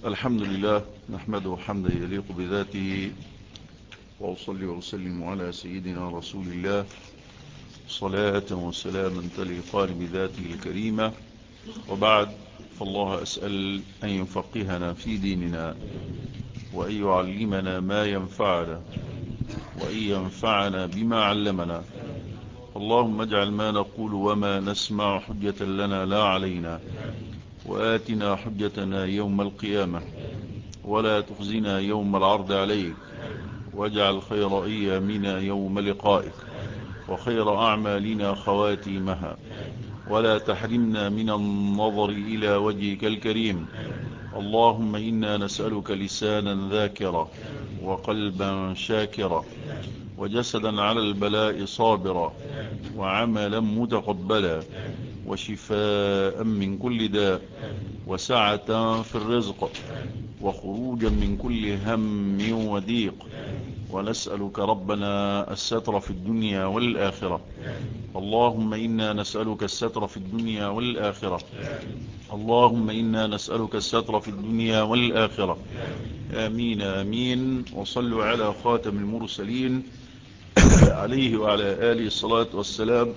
الحمد لله نحمده حمدا يليق بذاته، وأصلي وأسلم على سيدنا رسول الله صلاة وسلاما تليقان بذاته الكريمة. وبعد، فالله أسأل أن يفقهنا في ديننا، وأن يعلمنا ما ينفعنا، وأن ينفعنا بما علمنا. اللهم اجعل ما نقول وما نسمع حجة لنا لا علينا، وآتنا حجتنا يوم القيامة، ولا تخزنا يوم العرض عليك، واجعل خير أيامنا يوم لقائك، وخير أعمالنا خواتيمها، ولا تحرمنا من النظر إلى وجهك الكريم. اللهم إنا نسألك لسانا ذاكرا، وقلبا شاكرا، وجسدا على البلاء صابرا، وعملا متقبلا، وشفاء من كل داء، وسعة في الرزق، وخروجا من كل هم وضيق. ونسألك ربنا الستر في الدنيا والآخرة. اللهم إنا نسألك الستر في الدنيا والآخرة. اللهم إنا نسألك الستر في الدنيا والآخرة. آمين آمين. وصلوا على خاتم المرسلين عليه وعلى آله الصلاة والسلام.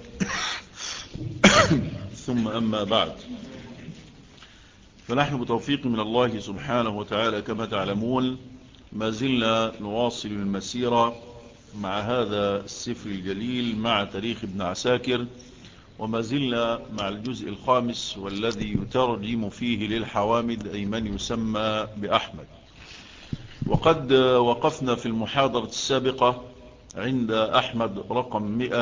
ثم أما بعد، فنحن بتوفيق من الله سبحانه وتعالى كما تعلمون ما زلنا نواصل المسيرة مع هذا السفر الجليل، مع تاريخ ابن عساكر، وما زلنا مع الجزء الخامس والذي يترجم فيه للحوامد، أي من يسمى بأحمد. وقد وقفنا في المحاضرة السابقة عند أحمد رقم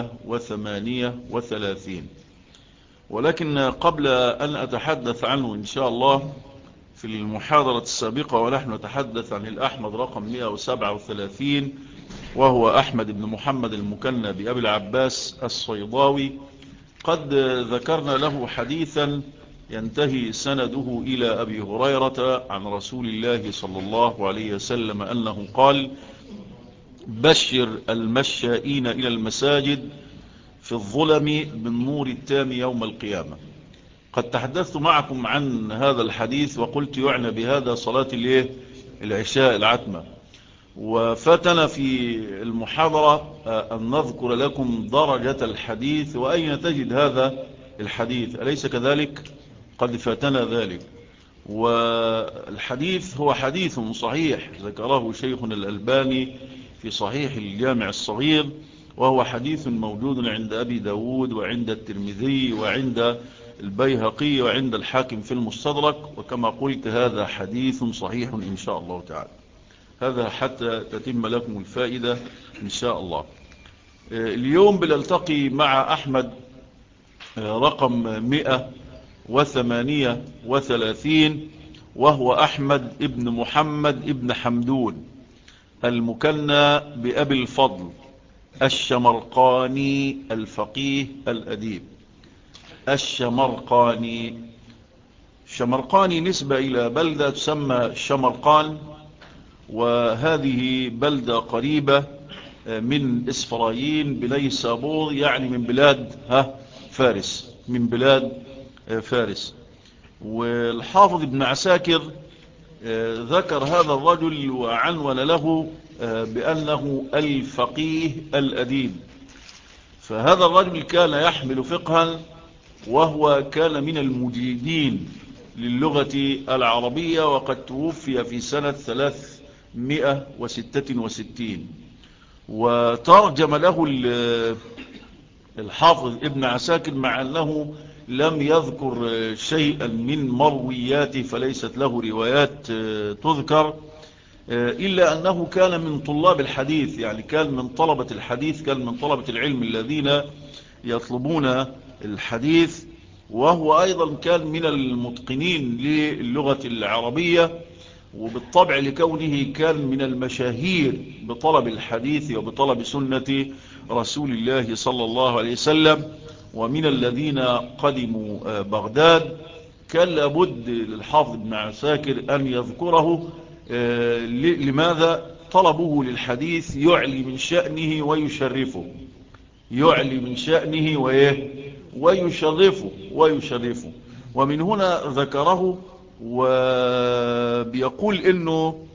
138، ولكن قبل أن أتحدث عنه إن شاء الله في المحاضرة السابقة ونحن نتحدث عن الأحمد رقم 137، وهو أحمد بن محمد المكنى بأبي العباس الصيداوي، قد ذكرنا له حديثا ينتهي سنده إلى أبي هريرة عن رسول الله صلى الله عليه وسلم أنه قال: بشر المشائين إلى المساجد في الظلم بالنور التام يوم القيامة. قد تحدثت معكم عن هذا الحديث وقلت يعنى بهذا صلاة العشاء العتمة، وفاتنا في المحاضرة أن نذكر لكم درجة الحديث وأين تجد هذا الحديث، أليس كذلك؟ قد فاتنا ذلك. والحديث هو حديث صحيح ذكره شيخنا الألباني في صحيح الجامع الصغير، وهو حديث موجود عند أبي داود وعند الترمذي وعند البيهقي وعند الحاكم في المستدرك، وكما قلت هذا حديث صحيح إن شاء الله تعالى. هذا حتى تتم لكم الفائدة إن شاء الله. اليوم بنلتقي مع أحمد رقم 138، وهو أحمد ابن محمد ابن حمدون المكنى بأبي الفضل الشمرقاني الفقيه الأديب. الشمرقاني نسبة إلى بلدة تسمى شمرقان، وهذه بلدة قريبة من إسفرايين بنيسابور، يعني من بلاد فارس، من بلاد فارس. والحافظ ابن عساكر ذكر هذا الرجل وعنون له بأنه الفقيه الأديب. فهذا الرجل كان يحمل فقها، وهو كان من المجيدين للغة العربية، وقد توفي في سنة 366. وترجم له الحافظ ابن عساكر مع أنه لم يذكر شيئا من مروياته، فليست له روايات تذكر، إلا أنه كان من طلاب الحديث، يعني كان من طلبة الحديث، كان من طلبة العلم الذين يطلبون الحديث، وهو أيضا كان من المتقنين للغة العربية، وبالطبع لكونه كان من المشاهير بطلب الحديث وبطلب سنة رسول الله صلى الله عليه وسلم، ومن الذين قدموا بغداد. كان لابد للحافظ ابن عساكر أن يذكره. لماذا؟ طلبه للحديث يعلي من شأنه ويشرفه، يعلي من شأنه ويشرفه. ومن هنا ذكره وبيقول انه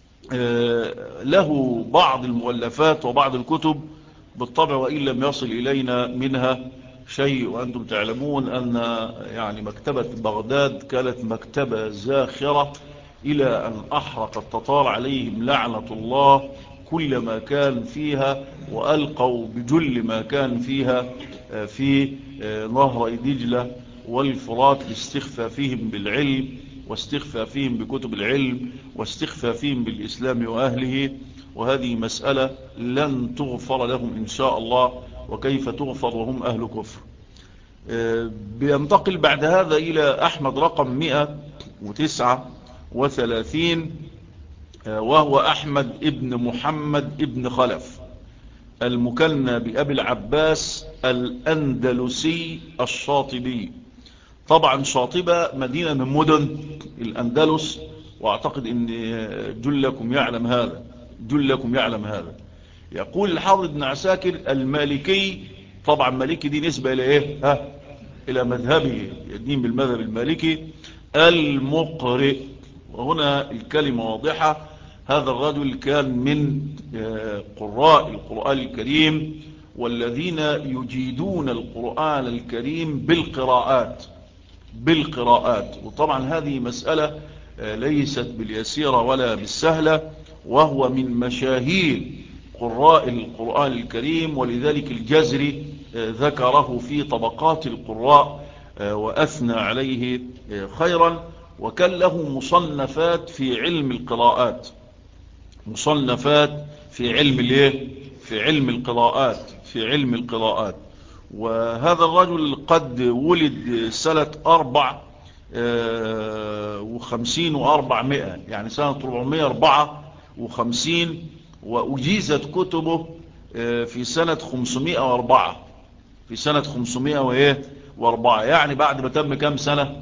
له بعض المؤلفات وبعض الكتب بالطبع، وإن لم يصل إلينا منها شيء. وأنتم تعلمون أن يعني مكتبة بغداد كانت مكتبة زاخرة إلى أن أحرق التتار عليهم لعنة الله كل ما كان فيها، وألقوا بجل ما كان فيها في نهر دجلة والفرات لاستخفافهم بالعلم واستخفافهم بكتب العلم واستخفافهم بالإسلام وأهله. وهذه مسألة لن تغفر لهم إن شاء الله، وكيف تغفر وهم أهل كفر. بينتقل بعد هذا إلى أحمد رقم 139، وهو أحمد ابن محمد ابن خلف المكنى بأبي العباس الأندلسي الشاطبي. طبعا شاطبة مدينة من مدن الأندلس، واعتقد ان جلكم يعلم هذا. يقول الحافظ ابن عساكر المالكي، طبعا مالكي دي نسبة الى ايه؟ الى مذهبه، يدين بالمذهب المالكي المقرئ. وهنا الكلمة واضحة، هذا الرجل كان من قراء القرآن الكريم، والذين يجيدون القرآن الكريم بالقراءات. وطبعا هذه مسألة ليست باليسيرة ولا بالسهلة، وهو من مشاهير قراء القرآن الكريم، ولذلك الجزري ذكره في طبقات القراء وأثنى عليه خيرا. وكان له مصنفات في علم القراءات، في علم القراءات. وهذا الرجل قد ولد سنة 54 و400، يعني سنة 454، وأجيزت كتبه في سنة 504، يعني بعد ما تم كم سنة؟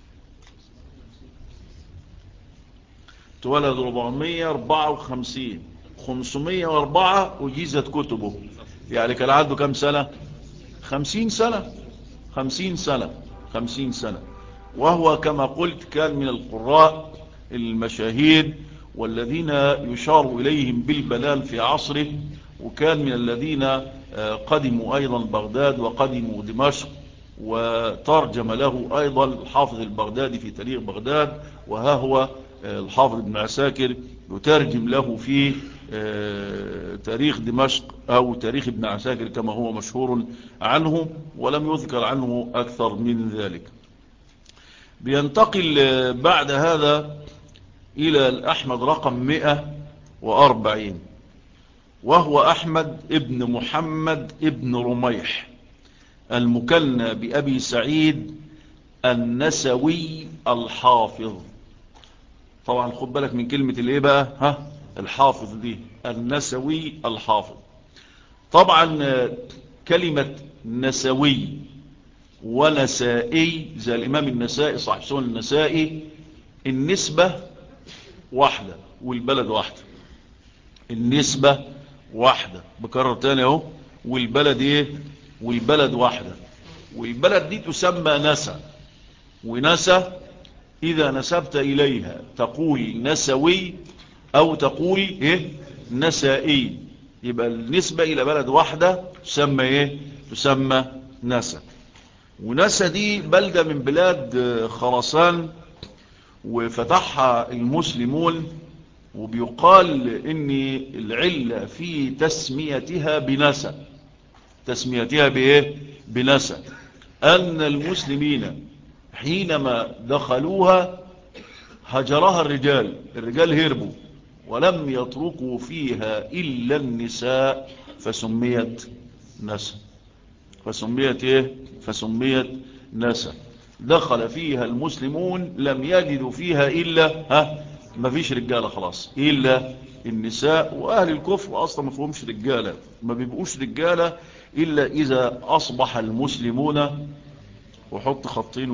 تولد 454، 504 أجيزت كتبه، يعني كان عنده كم سنة؟ 50 سنة. وهو كما قلت كان من القراء المشاهير، والذين يشار إليهم بالبلال في عصره. وكان من الذين قدموا أيضا بغداد وقدموا دمشق، وترجم له أيضا الحافظ البغدادي في تاريخ بغداد. وها هو الحافظ ابن عساكر يترجم له في تاريخ دمشق أو تاريخ ابن عساكر كما هو مشهور عنه، ولم يذكر عنه أكثر من ذلك. بينتقل بعد هذا إلى الأحمد رقم 140، وهو أحمد ابن محمد ابن رميح المكنى بأبي سعيد النسوي الحافظ. طبعا خد بالك من كلمة الايه بقى، الحافظ دي، النسوي الحافظ. طبعا كلمة نسوي ونسائي زي الإمام النسائي صاحب سنن النسائي، النسبة واحدة والبلد واحدة. النسبة واحدة، بكرر تاني اهو، والبلد ايه؟ والبلد واحدة. والبلد دي تسمى نسا، ونسا إذا نسبت إليها تقول نسوي أو تقول إيه؟ نسائي. يبقى النسبة إلى بلد واحدة تسمى إيه؟ تسمى نسا. ونسا دي بلدة من بلاد خراسان، وفتحها المسلمون. وبيقال إن العلة في تسميتها بإيه؟ بنسا، أن المسلمين حينما دخلوها هجرها الرجال هربوا، ولم يتركوا فيها إلا النساء، فسميت نسا. فسميت نسا. دخل فيها المسلمون لم يجدوا فيها إلا ما فيش رجالة خلاص، إلا النساء. وأهل الكفر أصلا ما فيهمش رجالة، ما بيبقوش رجالة إلا إذا أصبح المسلمون، وحط خطين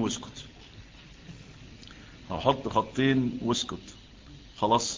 واسكت، خلاص.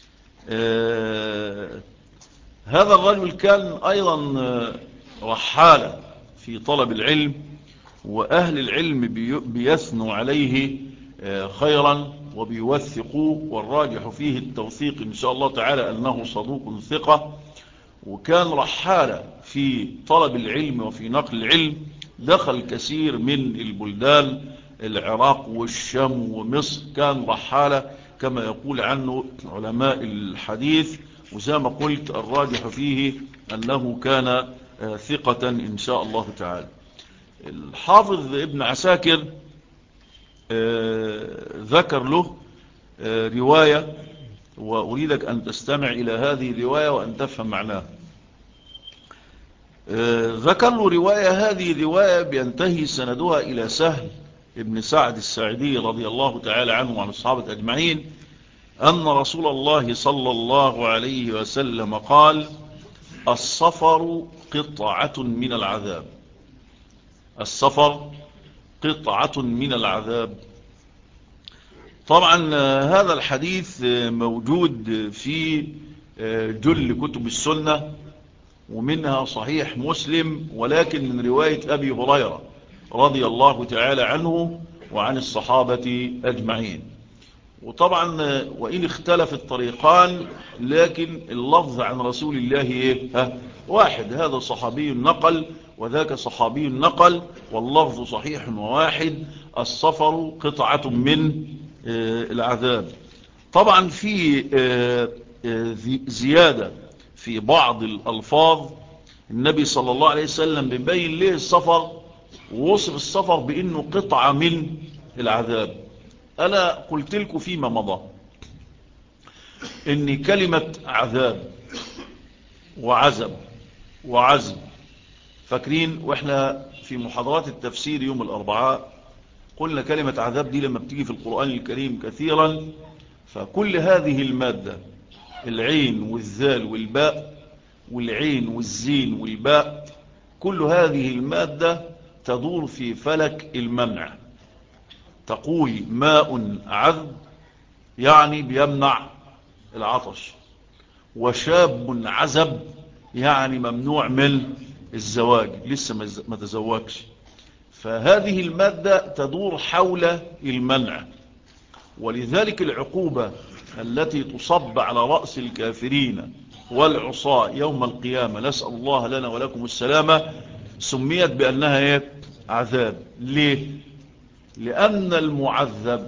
هذا الرجل كان أيضا رحالة في طلب العلم، وأهل العلم بيثنوا عليه خيرا وبيوثقوه، والراجح فيه التوثيق إن شاء الله تعالى أنه صدوق ثقة، وكان رحالة في طلب العلم وفي نقل العلم. دخل كثير من البلدان، العراق والشام ومصر، كان رحالة كما يقول عنه علماء الحديث. وزي ما قلت الراجح فيه أنه كان ثقة إن شاء الله تعالى. الحافظ ابن عساكر ذكر له رواية، وأريدك أن تستمع إلى هذه الرواية وأن تفهم معناها. ذكر له رواية، هذه الرواية بينتهي سندها إلى سهل ابن سعد الساعدي رضي الله تعالى عنه وعن الصحابة أجمعين، أن رسول الله صلى الله عليه وسلم قال: السفر قطعة من العذاب. السفر قطعة من العذاب. طبعا هذا الحديث موجود في جل كتب السنة، ومنها صحيح مسلم، ولكن من رواية أبي هريرة رضي الله تعالى عنه وعن الصحابة أجمعين. وطبعا وإن اختلف الطريقان، لكن اللفظ عن رسول الله واحد، هذا صحابي نقل وذاك صحابي نقل، واللفظ صحيح وواحد: السفر قطعة من العذاب. طبعا في زيادة في بعض الألفاظ، النبي صلى الله عليه وسلم بيبين ليه السفر، ووصف السفر بأنه قطعة من العذاب. أنا قلت لكم فيما مضى إن كلمة عذاب وعزب وعزم، فاكرين وإحنا في محاضرات التفسير يوم الأربعاء قلنا كلمة عذاب دي لما بتيجي في القرآن الكريم كثيرا، فكل هذه المادة، العين والذال والباء والعين والزين والباء، كل هذه المادة تدور في فلك المنع. تقول ماء عذب يعني بيمنع العطش، وشاب عزب يعني ممنوع من الزواج، لسه ما تزوجش. فهذه المادة تدور حول المنع، ولذلك العقوبة التي تصب على رأس الكافرين والعصاة يوم القيامة، نسأل الله لنا ولكم السلامة، سميت بأنها عذاب. ليه؟ لأن المعذب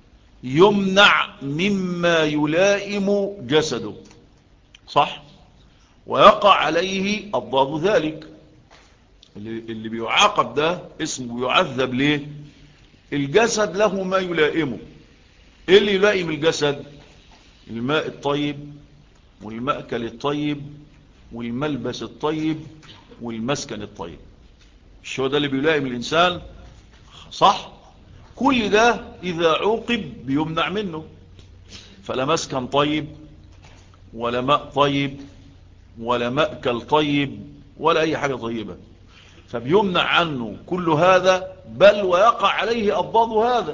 يمنع مما يلائم جسده، صح؟ ويقع عليه أضداد ذلك. اللي بيعاقب ده اسمه يعذب. ليه؟ الجسد له ما يلائمه. ايه اللي يلائم الجسد؟ الماء الطيب والمأكل الطيب والملبس الطيب والمسكن الطيب. مش هو ده اللي بيلائم الإنسان؟ صح؟ كل ده إذا عوقب بيمنع منه. فلا مسكن طيب ولا ماء طيب ولا مأكل طيب ولا أي حاجة طيبة، فبيمنع عنه كل هذا، بل ويقع عليه أضداد هذا.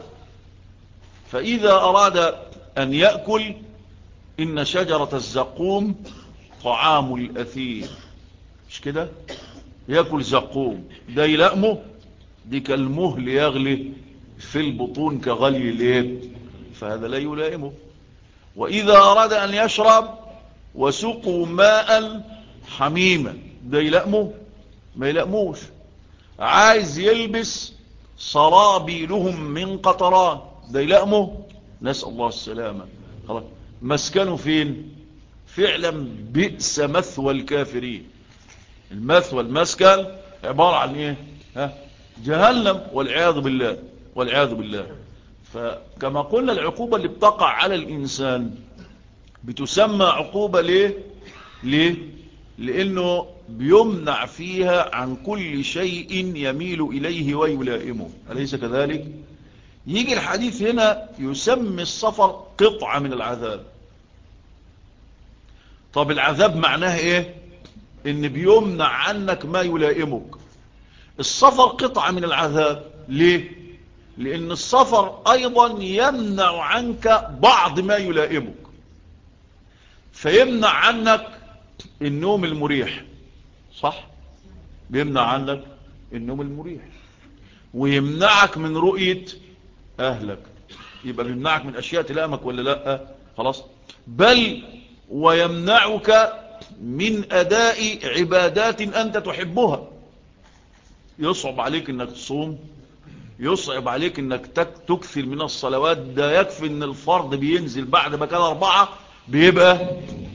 فإذا أراد أن يأكل، إن شجرة الزقوم طعام الأثير، مش كده؟ يأكل زقوم، ده يلأمه، دي كالمهل يغلي في البطون كغلي الايه، فهذا لا يلائمه. وإذا أراد أن يشرب وسقوا ماء حميما، ده يلأمه؟ ما يلأموش. عايز يلبس صرابيلهم من قطران، ده يلأمه؟ نسأل الله السلامة. خلاص، مسكنه فين؟ فعلا بئس مثوى الكافرين. المثوى المسكن عبارة عن ايه؟ جهنم، والعياذ بالله والعياذ بالله. فكما قلنا العقوبة اللي بتقع على الإنسان بتسمى عقوبة. ليه؟ لأنه بيمنع فيها عن كل شيء يميل إليه ويلائمه، أليس كذلك؟ يجي الحديث هنا يسمي السفر قطعة من العذاب. طب العذاب معناه ايه؟ ان بيمنع عنك ما يلائمك. السفر قطعة من العذاب. ليه؟ لأن السفر أيضا يمنع عنك بعض ما يلائمك، فيمنع عنك النوم المريح، صح؟ بيمنع عنك النوم المريح، ويمنعك من رؤية أهلك، يبقى بيمنعك من أشياء تلامك ولا لا؟ خلاص. بل ويمنعك من أداء عبادات أنت تحبها. يصعب عليك أنك تصوم، يصعب عليك أنك تكثر من الصلوات. ده يكفي أن الفرض بينزل بعد ما كان 4 بيبقى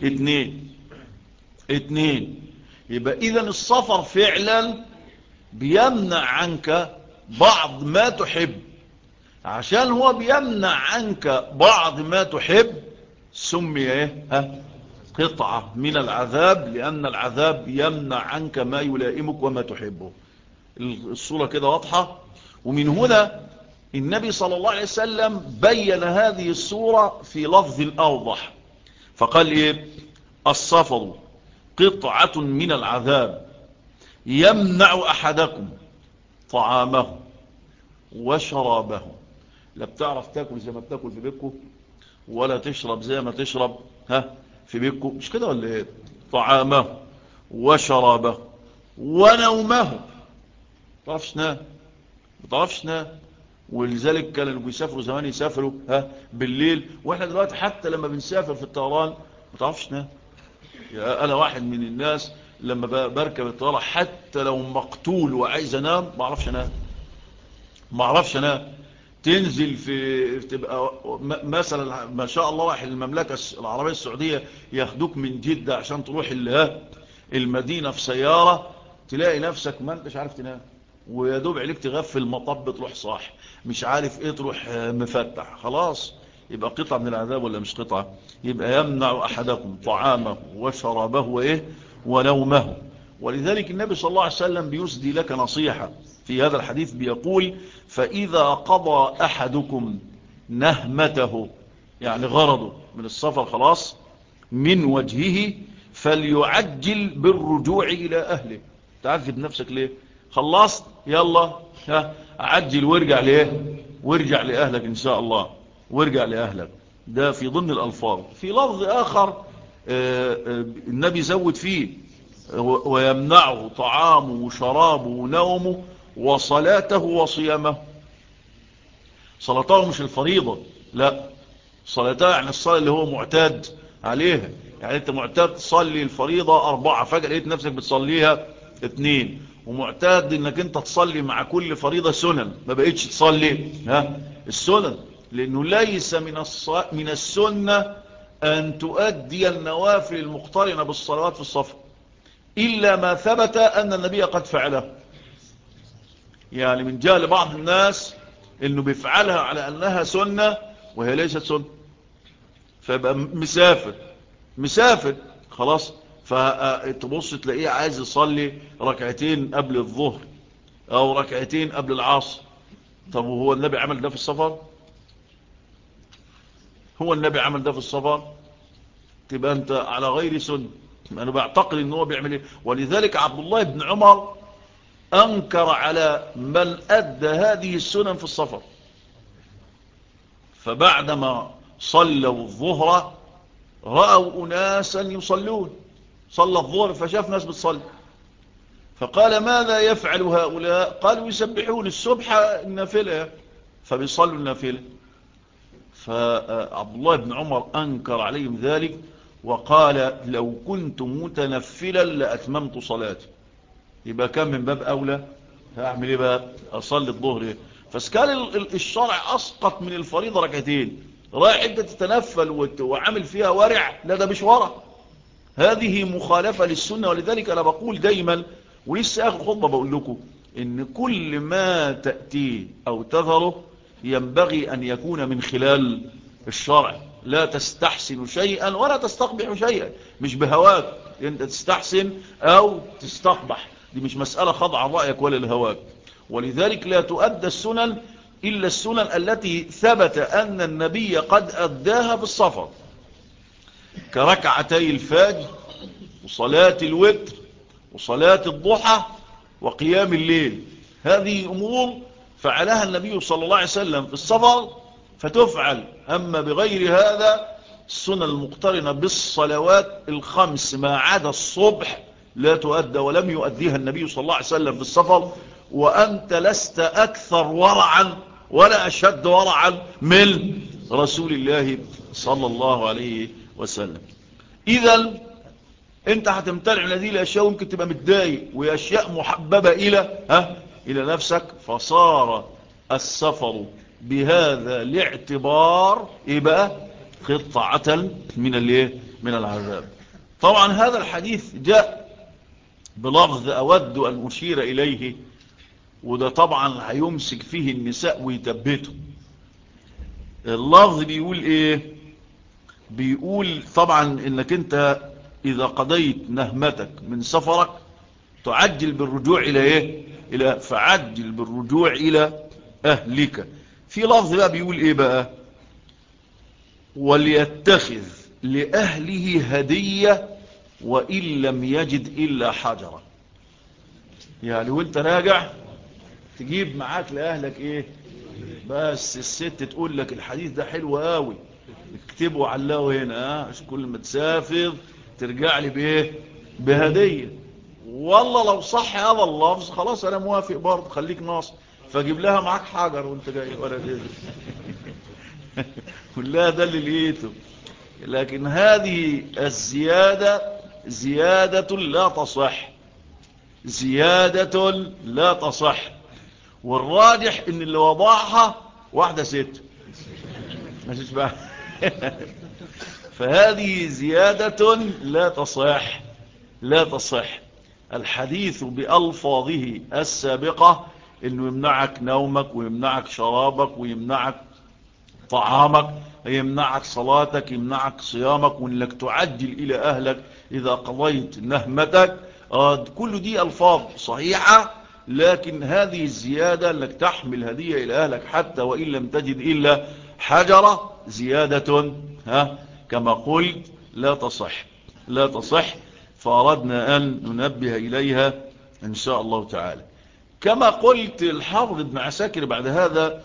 2. يبقى إذن السفر فعلا بيمنع عنك بعض ما تحب. عشان هو بيمنع عنك بعض ما تحب سمي ايه؟ قطعة من العذاب، لأن العذاب يمنع عنك ما يلائمك وما تحبه. الصورة كده واضحة. ومن هنا النبي صلى الله عليه وسلم بين هذه الصورة في لفظ أوضح، فقال ايه؟ السفر قطعة من العذاب يمنع أحدكم طعامه وشرابه. لا بتعرف تاكل زي ما بتاكل في بيتكم، ولا تشرب زي ما تشرب في بيتكم، مش كده ولا ايه؟ طعامه وشرابه ونومه. تعرفش تنام، ما تعرفش تنام. ولذلك كانوا بيسافروا زمان يسافروا بالليل، واحنا دلوقتي حتى لما بنسافر في الطيران ما تعرفش تنام. انا واحد من الناس لما بركب الطياره حتى لو مقتول وعايز انام ما اعرفش انام. تنزل في تبقى مثلا ما شاء الله رايح المملكه العربيه السعوديه، ياخدوك من جده عشان تروح المدينه في سياره، تلاقي نفسك ما انتش عارف تنام، ويا دوب عليك تغفل مطب تروح صاح، مش عارف ايه تروح مفتح. خلاص، يبقى قطعه من العذاب ولا مش قطعه؟ يبقى يمنع احدكم طعامه وشرابه وايه ونومه. ولذلك النبي صلى الله عليه وسلم بيسدي لك نصيحة في هذا الحديث، بيقول: فإذا قضى أحدكم نهمته، يعني غرضه من السفر خلاص من وجهه، فليعجل بالرجوع إلى أهله. تعذب نفسك ليه؟ خلصت، يلا عجل وارجع ليه؟ وارجع لأهلك إن شاء الله، وارجع لأهلك. ده في ضمن الألفاظ. في لفظ آخر النبي زود فيه: ويمنعه طعامه وشرابه ونومه وصلاته وصيامه. صلاته مش الفريضة، لا، صلاته يعني الصلاة اللي هو معتاد عليها. يعني انت معتاد تصلي الفريضة 4، فجأة لقيت نفسك بتصليها 2، ومعتاد انك انت تصلي مع كل فريضة سنن، ما بقيتش تصلي السنن، لانه ليس من السنة ان تؤدي النوافل المقترنة بالصلوات في الصف إلا ما ثبت أن النبي قد فعله. يعني من جهل بعض الناس أنه بيفعلها على أنها سنة وهي ليست سنة، فيبقى مسافر خلاص، فتبص تلاقيه عايز يصلي 2 قبل الظهر أو 2 قبل العصر. طب وهو النبي عمل ده في السفر؟ هو النبي عمل ده في السفر؟ تبقى أنت على غير سنة. أنا بعتقد أنه هو بيعمل إيه. ولذلك عبد الله بن عمر أنكر على من أدى هذه السنن في السفر، فبعدما صلوا الظهر رأوا أناسا يصلون، صلى الظهر فشاف ناس بتصلي، فقال: ماذا يفعل هؤلاء؟ قالوا: يسبحون السبح النافلة، فبيصلوا النافلة. فعبد الله بن عمر أنكر عليهم ذلك وقال: لو كنت متنفلا لأتممت صلاتي. يبقى كم من باب أولى هعمل إيه بقى؟ أصلي الظهر إيه؟ فسكال الشرع أسقط من الفريضة 2، رايح أنت تتنفل وعامل فيها ورع. لا، ده مش ورع، هذه مخالفة للسنة. ولذلك أنا بقول دايما، ولسه آخر خطبة بقول لكم، إن كل ما تأتيه أو تظهره ينبغي أن يكون من خلال الشرع. لا تستحسن شيئا ولا تستقبح شيئا، مش بهواك أنت تستحسن أو تستقبح، دي مش مسألة خاضعة رأيك ولا لهواك. ولذلك لا تؤدى السنن إلا السنن التي ثبت أن النبي قد أداها في السفر، كركعتي الفجر وصلاة الوتر وصلاة الضحى وقيام الليل. هذه أمور فعلها النبي صلى الله عليه وسلم في السفر فتفعل. أما بغير هذا السنن المقترنة بالصلوات الخمس ما عدا الصبح لا تؤدى، ولم يؤديها النبي صلى الله عليه وسلم في السفر. وأنت لست أكثر ورعا ولا أشد ورعا من رسول الله صلى الله عليه وسلم. إذن انت هتمتنع من هذه الاشياء وممكن تبقى متضايق، واشياء محببة الى نفسك، فصار السفر بهذا الاعتبار بقى قطعة من العذاب. طبعا هذا الحديث جاء بلفظ اود ان اشير اليه، وده طبعا هيمسك فيه النساء ويثبته. اللفظ بيقول ايه؟ بيقول طبعا انك انت إذا قضيت نهمتك من سفرك تعجل بالرجوع إلى فعجل بالرجوع إلى أهلك. في لفظ بقى بيقول إيه بقى؟ وليتخذ لأهله هدية وإن لم يجد إلا حجرا. يعني وانت راجع تجيب معاك لأهلك إيه؟ بس الست تقول لك الحديث ده حلو قوي، اكتبوا علاه هنا، مش كل ما تسافر ترجع لي بايه؟ بهدية. والله لو صح هذا اللفظ خلاص انا موافق برضه، خليك ناصر، فجيب لها معاك حجر وانت جاي ولا كده. كلها ده اللي لقيته. لكن هذه الزيادة زيادة لا تصح، زيادة لا تصح. والراجح ان اللي وضعها واحدة ست ماشيش بقى. فهذه زيادة لا تصح، لا تصح. الحديث بألفاظه السابقة انه يمنعك نومك ويمنعك شرابك ويمنعك طعامك، يمنعك صلاتك، يمنعك صيامك، وانك تعجل الى اهلك اذا قضيت نهمتك. كل دي الفاظ صحيحة، لكن هذه الزيادة انك تحمل هدية الى اهلك حتى وان لم تجد الا حجرة زيادة كما قلت لا تصح، لا تصح. فأردنا أن ننبه إليها إن شاء الله تعالى. كما قلت الحافظ ابن عساكر بعد هذا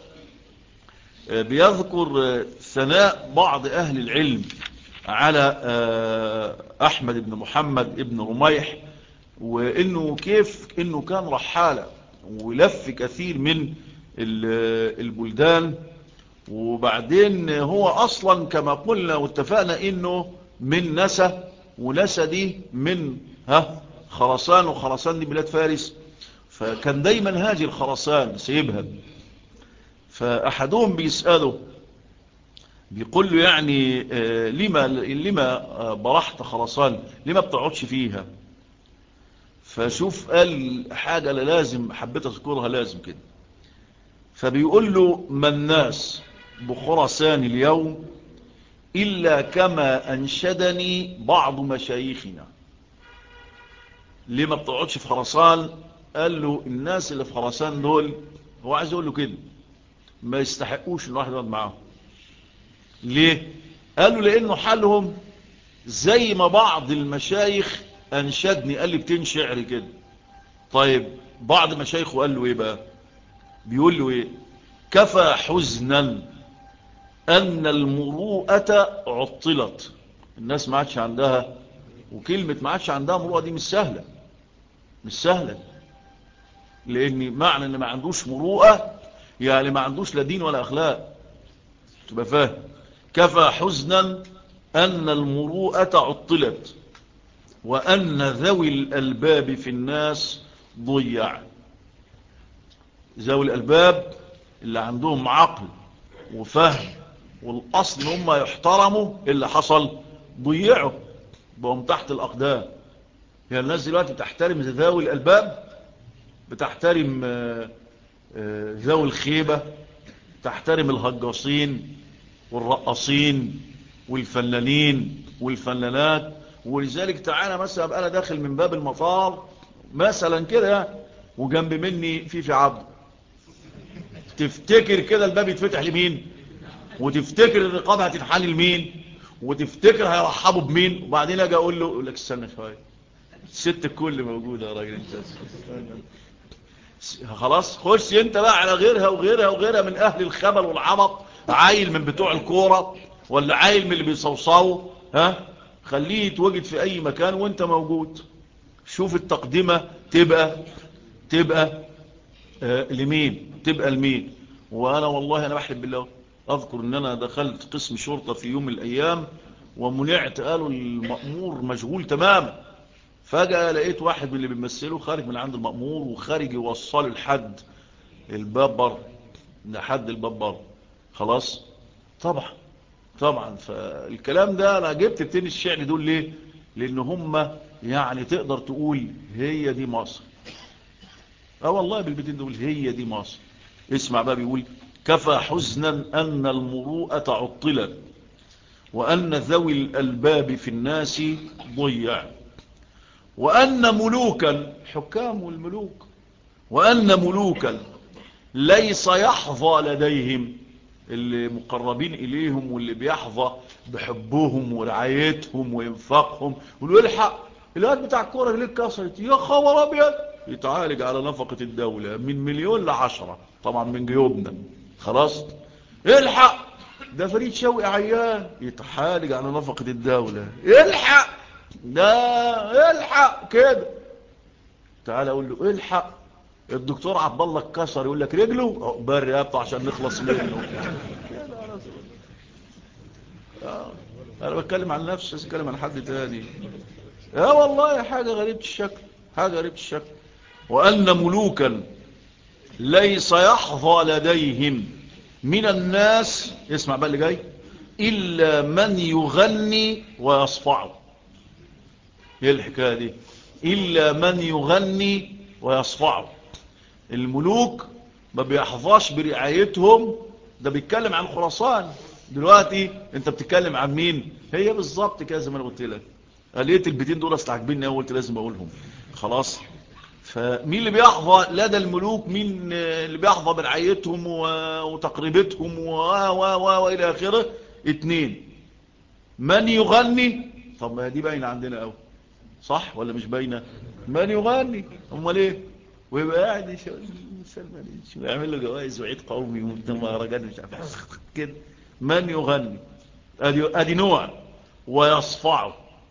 بيذكر ثناء بعض أهل العلم على أحمد بن محمد بن رميح، وإنه كيف إنه كان رحالة ولف كثير من البلدان، وبعدين هو أصلا كما قلنا واتفقنا إنه من نسى، ونسى دي من خراسان، وخراسان دي بلاد فارس، فكان دايما هاجي الخراسان سيبها. فأحدهم بيسأله بيقول له يعني لما برحت خراسان، لما بتقعدش فيها؟ فشوف قال حاجة لازم حبيت أذكرها لازم كده. فبيقول له ما الناس بخراسان اليوم إلا كما أنشدني بعض مشايخنا. ليه ما بتقعدش في خراسان؟ قال له الناس اللي في خراسان دول، هو عايز يقول له كده، ما يستحقوش ان الواحد يقعد معاهم. ليه؟ قال له لانه حالهم زي ما بعض المشايخ انشدني، قال لي بتين شعر كده. طيب بعض مشايخه قال له ايه بقى؟ بيقول له ايه؟ كفى حزنا ان المروءة عطلت. الناس ما عادش عندها، وكلمة ما عادش عندها مروءة دي مش سهلة، مش سهلة، لان معنى ان ما عندوش مروءة يعني ما عندوش لا دين ولا اخلاق، تبقى فاهم. كفى حزنا ان المروءة عطلت وان ذوي الالباب في الناس ضيع. ذوي الالباب اللي عندهم عقل وفهم والاصل هم يحترموا، اللي حصل ضيعوا، بقوا تحت الاقدام. يعني الناس دلوقتي بتحترم ذوي الالباب، بتحترم ذوي الخيبة، تحترم الهجاصين والرقصين والفنانين والفنانات. ولذلك تعالى مثلا ابقى انا داخل من باب المطار مثلا كده، وجنب مني في عبد، تفتكر كده الباب يتفتح لمين؟ وتفتكر الرقابة هتتحل لمين؟ وتفتكر هيرحبوا بمين؟ وبعدين اجي اقول له، يقول لك استنى شويه، الست الكل موجوده يا راجل انت. خلاص خش انت بقى على غيرها وغيرها وغيرها من اهل الخبل والعبط، عايل من بتوع الكوره ولا عايل من اللي بيصوصوا، خليه يتوجد في اي مكان وانت موجود. شوف التقدمه تبقى لمين؟ تبقى لمين؟ وأنا والله أنا بحلف بالله أذكر أن أنا دخلت قسم شرطة في يوم من الأيام ومنعت، قالوا المأمور مشغول تماما. فجأة لقيت واحد من اللي بيمثله خارج من عند المأمور وخارج يوصله لحد الباب بره، لحد الباب بره. خلاص. طبعا فالكلام ده انا جبت التين الشعر دول ليه؟ لان هم يعني تقدر تقول هي دي مصر. والله بالبيتين دول هي دي مصر. اسمع بقى بيقول: كفى حزنا ان المروءة عطلت وان ذوي الالباب في الناس ضيع، وان ملوكا، حكام والملوك، وان ملوكا ليس يحظى لديهم، اللي مقربين إليهم واللي بيحظى بحبهم ورعايتهم وإنفاقهم، واللي يلحق الواد بتاع الكورة اللي اتكسرت يا خبر أبيض يتعالج على نفقة الدولة من 1,000,000 ل10 طبعا من جيوبنا. خلاص. يلحق ده فريد شوقي عيان يتعالج على نفقة الدولة. يلحق ده يلحق كده. تعال اقول له الحق الدكتور عبد الله اتكسر، يقول لك رجله عقبال رقبته عشان نخلص منه. انا بتكلم عن نفسي، بتكلم عن حد تاني. والله حاجه غريبه الشكل، حاجه غريبه الشكل. وان ملوكا ليس يحظى لديهم من الناس، اسمع بقى اللي جاي، الا من يغني ويصفع. ايه الحكايه دي؟ الا من يغني ويصفع. الملوك ما بيحظاش برعايتهم. ده بيتكلم عن خراسان دلوقتي. انت بتتكلم عن مين؟ هي بالظبط كده زي ما انا قلت لك. قاليت البيتين دول اصل عاجبيني قوي، قلت لازم اقولهم. خلاص. فمين اللي بيحظى لدى الملوك؟ مين اللي بيحظى برعايتهم وتقريبتهم والى اخره؟ اتنين: من يغني. طب ما دي باينه عندنا قوي، صح ولا مش باينه؟ من يغني، امال ايه؟ ويبقى قاعد شو يعمل له جوائز وعيد قومي ومهرجان مش عارف كده. من يغني، ادي نوع. ويصفعه.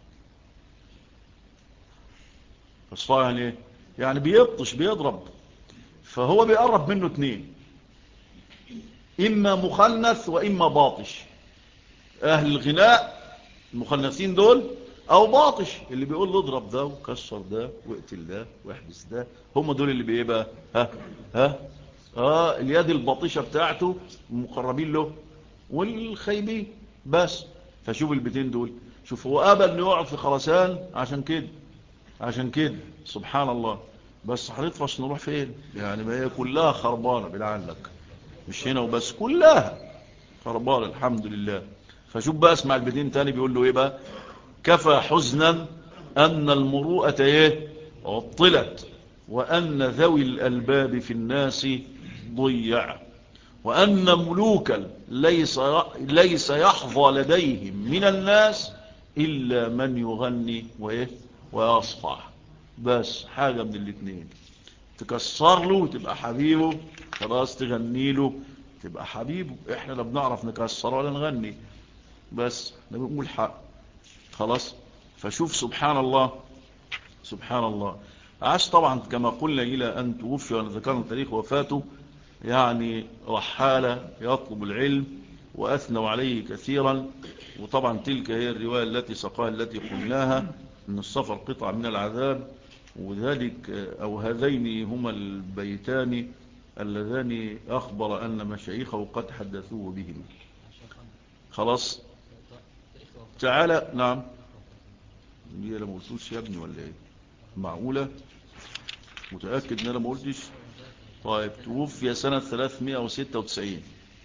يصفعه يعني ايه؟ يعني بيبطش بيضرب. فهو بيقرب منه اتنين: اما مخنث واما باطش. اهل الغناء المخنثين دول، او باطش اللي بيقول له اضرب ده وكسر ده واقتل ده واحبس ده. هم دول اللي بيبقى ها اليد الباطشة بتاعته مقربين له والخيبين بس. فشوف البيتين دول، شوف هو قابل انه يقعد في خرسان عشان كده سبحان الله. بس هنطفش نروح فين يعني؟ ما هي كلها خربانة بالعنك، مش هنا وبس، كلها خربانة الحمد لله. فشوف بقى، اسمع البيتين تاني بيقول له ايه بقى: كفى حزنا ان المروءة ايه؟ عطلت، وان ذوي الالباب في الناس ضيع، وان ملوكا ليس يحظى لديهم من الناس الا من يغني وايه؟ ويصفع. بس حاجة من الاثنين: تكسر له تبقى حبيبه، خلاص، تغني له تبقى حبيبه. احنا لا بنعرف نكسر ولا نغني، بس نقول حق. خلاص. فشوف سبحان الله، سبحان الله. عاش طبعا كما قلنا إلى أن توفي، ونذكرنا تاريخ وفاته، يعني رحالة يطلب العلم وأثنوا عليه كثيرا. وطبعا تلك هي الرواية التي سقاها التي قلناها أن السفر قطعة من العذاب. وذلك أو هذين هما البيتان اللذان أخبر أن مشايخه قد حدثوه بهما. خلاص. تعالى. نعم. دي انا ما قلتوش يا ابني ولا ايه؟ معقولة؟ متأكد ان انا ما قلتش؟ طيب. توفي سنة 396.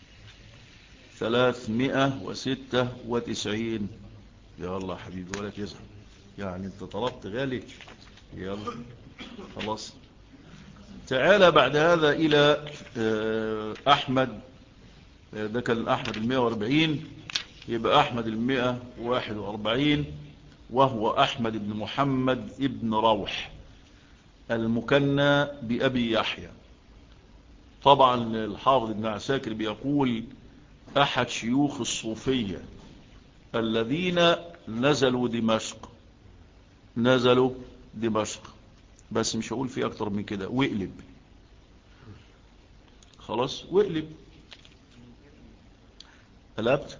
396. يا الله حبيبي ولا تزعل، يعني انت طلبت غالي. يلا خلاص. تعالى بعد هذا الى احمد. ده كان احمد 140، يبقى احمد 141، وهو احمد بن محمد ابن روح المكنى بأبي يحيى. طبعا الحافظ ابن عساكر بيقول أحد شيوخ الصوفية الذين نزلوا دمشق. بس مش هقول فيه أكتر من كده، واقلب. خلاص واقلب. قلبت.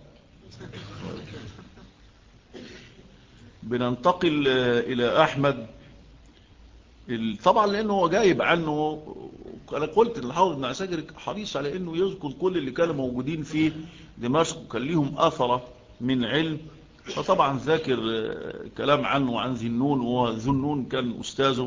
بننتقل إلى أحمد. طبعا لأنه هو جايب عنه، أنا قلت إن الحافظ ابن عساكر حريص على أنه يذكر كل اللي كانوا موجودين في دمشق وكان ليهم أثرة من علم. فطبعا ذاكر كلام عنه وعن ذنون، وهو ذنون كان أستاذه،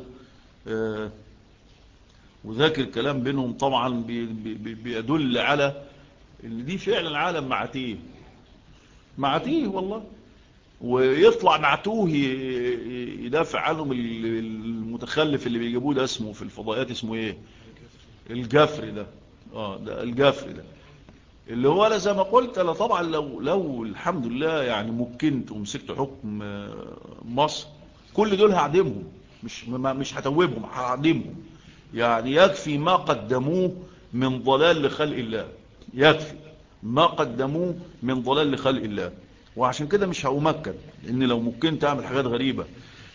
وذاكر كلام بينهم طبعا بيدل على ان دي فعلا عالم معتيه، معتيه والله. ويطلع معتوه يدافع عنهم المتخلف اللي بيجيبوه ده، اسمه في الفضائيات اسمه ايه؟ الجفري ده. ده الجفري ده اللي هو انا زي ما قلت، انا طبعا لو الحمد لله يعني مكنت ومسكت حكم مصر، كل دول هعدمهم، مش هتوبهم، هعدمهم. يعني يكفي ما قدموه من ضلال لخلق الله، يكفي ما قدموه من ضلال لخلق الله. وعشان كده مش هأمكن، ان لو ممكن اعمل حاجات غريبة.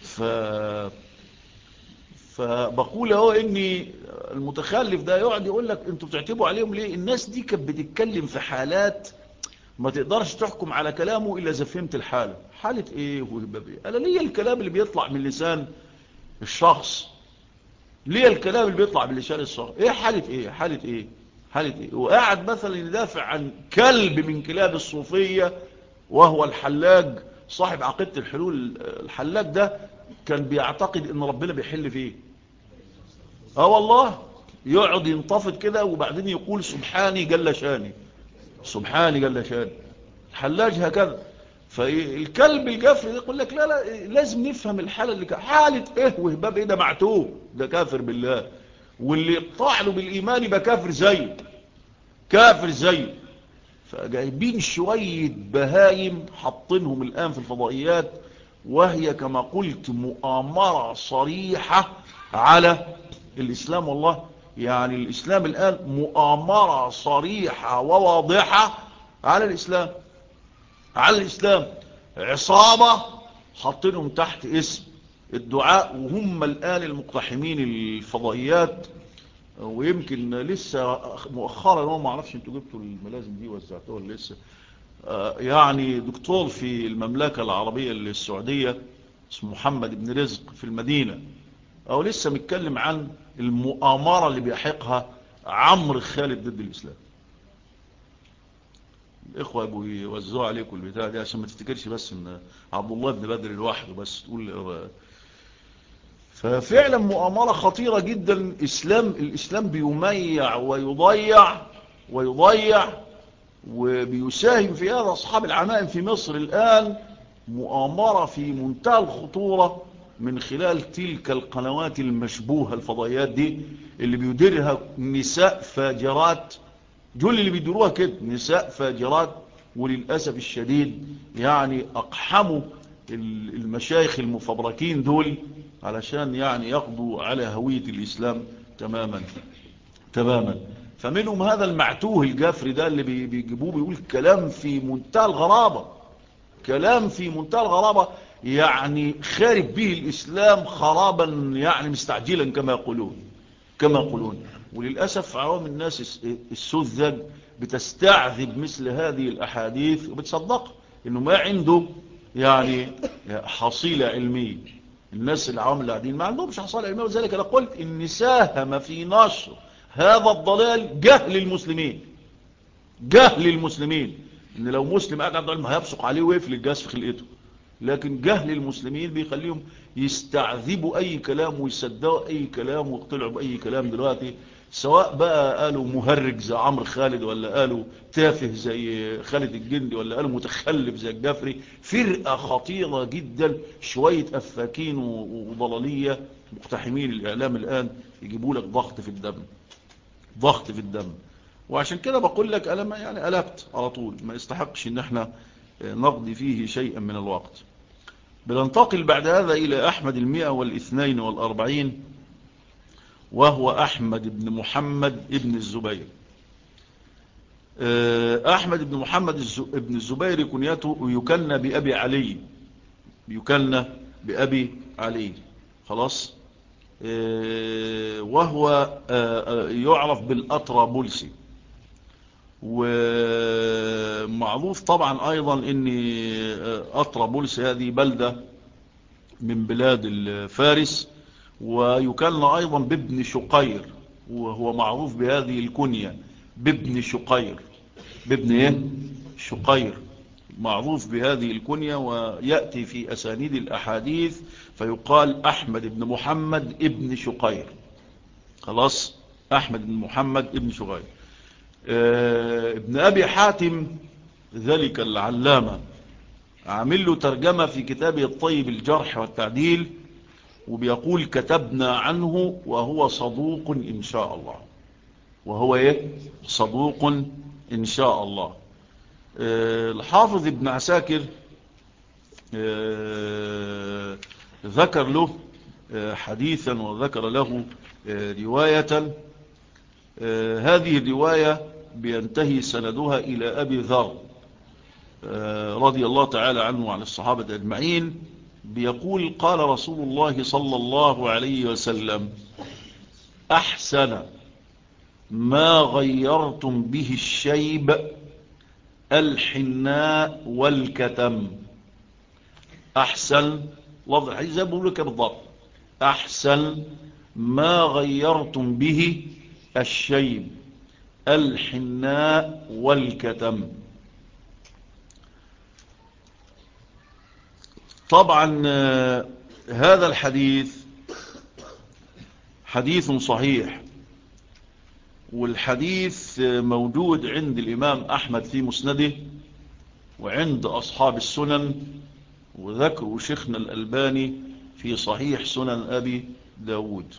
فبقول اهو اني المتخلف ده يقعد يقول لك انتوا بتعتبوا عليهم ليه؟ الناس دي كانت بتتكلم في حالات ما تقدرش تحكم على كلامه الا اذا فهمت الحالة. حالة ايه وهباب ايه؟ انا ليه الكلام اللي بيطلع من لسان الشخص، ليه الكلام اللي بيطلع من لسان الشخص، ايه حالة ايه، حالة ايه، حالة ايه؟ وقاعد مثلا يدافع عن كلب من كلاب الصوفية وهو الحلاج صاحب عقيدة الحلول. الحلاج ده كان بيعتقد ان ربنا بيحل فيه. والله يقعد ينتفض كده وبعدين يقول سبحاني جل شاني، سبحاني جل شاني. الحلاج هكذا. فالكلب الجافر يقول لك لا لا، لازم نفهم الحالة اللي حالة ايه وهباب ايه. ده معتوه، ده كافر بالله، واللي يقطع له بالايمان يبقى كافر زيه، كافر زيه. فجايبين شوية بهايم حاطينهم الآن في الفضائيات، وهي كما قلت مؤامرة صريحة على الإسلام. والله يعني الإسلام الآن مؤامرة صريحة وواضحة على الإسلام، على الإسلام. عصابة حاطينهم تحت اسم الدعاء، وهم الآن المقتحمين الفضائيات. ويمكن لسه مؤخرا، ما اعرفش انتوا جبتوا الملازم دي وزعتوها ولا لسه، يعني دكتور في المملكة العربية السعودية اسمه محمد بن رزق في المدينة، او لسه متكلم عن المؤامرة اللي بيحقها عمرو خالد ضد الاسلام. الاخوة يبقوا يوزعوا عليكم البتاع دي عشان ما تفتكرش بس ان عبد الله بن بدر لوحده بس تقول. ففعلا مؤامرة خطيرة جدا. الإسلام بيميع ويضيع وبيساهم في هذا أصحاب العمائم في مصر الآن. مؤامرة في منتهى الخطورة من خلال تلك القنوات المشبوهة، الفضائيات دي اللي بيديرها نساء فاجرات. دول اللي بيديروها كده نساء فاجرات، وللأسف الشديد يعني أقحموا المشايخ المفبركين دول علشان يعني يقضوا على هوية الإسلام تماما تماما. فمنهم هذا المعتوه الجافري ده اللي بيجيبوه بيقول كلام في منتهى الغرابة، كلام في منتهى الغرابة، يعني خارب به الإسلام خرابا يعني مستعجلا كما يقولون، كما يقولون. وللأسف عوام الناس السذج بتستعذب مثل هذه الأحاديث وبتصدق إنه ما عنده يعني حصيلة علمية. الناس العوام اللي قاعدين ما عندهمش حصيلة علمية، وذلك أنا قلت إن ساهم في نشر هذا الضلال جهل المسلمين، جهل المسلمين. إن لو مسلم قاعد عنده علم هيبصق عليه ويقفل الجهاز في خلقته، لكن جهل المسلمين بيخليهم يستعذبوا أي كلام ويصدقوا أي كلام ويقتلعوا بأي كلام. دلوقتي سواء بقى قالوا مهرج زي عمرو خالد، ولا قالوا تافه زي خالد الجندي، ولا قالوا متخلف زي الجفري، فرقة خطيرة جدا. شوية أفاكين وضلالية مقتحمين الإعلام الآن يجيبوا لك ضغط في الدم، ضغط في الدم. وعشان كده بقول لك أنا يعني قلبت على طول، ما يستحقش ان احنا نقضي فيه شيئا من الوقت. بننتقل بعد هذا إلى أحمد 142، وهو أحمد بن محمد بن الزبير. أحمد بن محمد بن الزبير كنيته يكنى بأبي علي، يكنى بأبي علي، خلاص. وهو يعرف بالأطرابلسي. ومعروف طبعا أيضا أن أطرابلس هذه بلدة من بلاد فارس، ويكلم أيضا بابن شقير، وهو معروف بهذه الكنية بابن شقير. بابن ايه؟ شقير، معروف بهذه الكنية، ويأتي في أسانيد الأحاديث فيقال أحمد بن محمد ابن شقير. خلاص، أحمد بن محمد ابن شقير. ابن أبي حاتم ذلك العلامة عامل له ترجمة في كتابه الطيب الجرح والتعديل، وبيقول كتبنا عنه وهو صدوق إن شاء الله. وهو ايه؟ صدوق إن شاء الله. الحافظ ابن عساكر ذكر له حديثا وذكر له رواية. هذه الرواية بينتهي سندها إلى أبي ذر رضي الله تعالى عنه وعن الصحابة أجمعين. بيقول قال رسول الله صلى الله عليه وسلم: أحسن ما غيرتم به الشيب الحناء والكتم. أحسن لفظ الحديث زي ما بقول لك بالضبط، أحسن ما غيرتم به الشيب الحناء والكتم. طبعا هذا الحديث حديث صحيح، والحديث موجود عند الإمام أحمد في مسنده وعند أصحاب السنن، وذكروا شيخنا الألباني في صحيح سنن أبي داود.